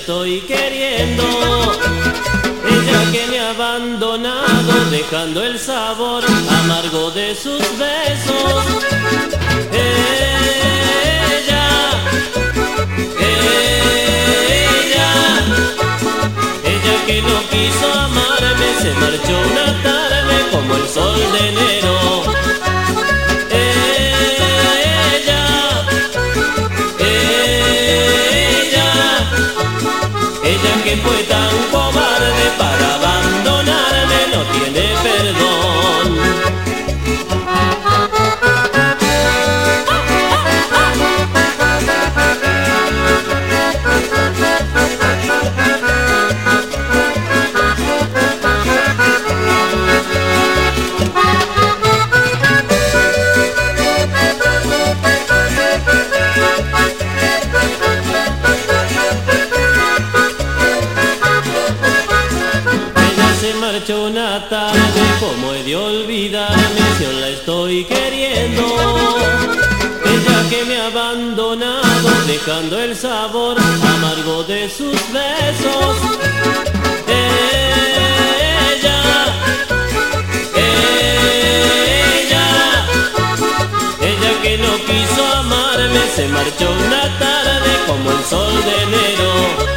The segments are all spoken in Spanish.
estoy queriendo. Ella que me ha abandonado, dejando el sabor amargo de sus besos. Ella que no quiso amarme, se marchó una tarde como el sol de enero. Ella que fue tan cobarde para abandonarme, no tiene perdón. Se marchó una tarde, como he de olvidarme si aún la estoy queriendo. Ella que me ha abandonado, dejando el sabor amargo de sus besos. Ella que no quiso amarme, se marchó una tarde como el sol de enero.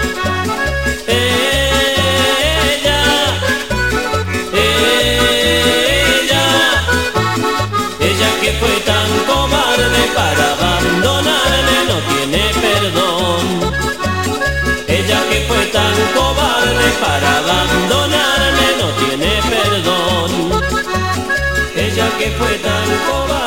Que fue tan cobarde para abandonarme, no tiene perdón. Ella que fue tan cobarde para abandonarme, no tiene perdón. Ella que fue tan cobarde.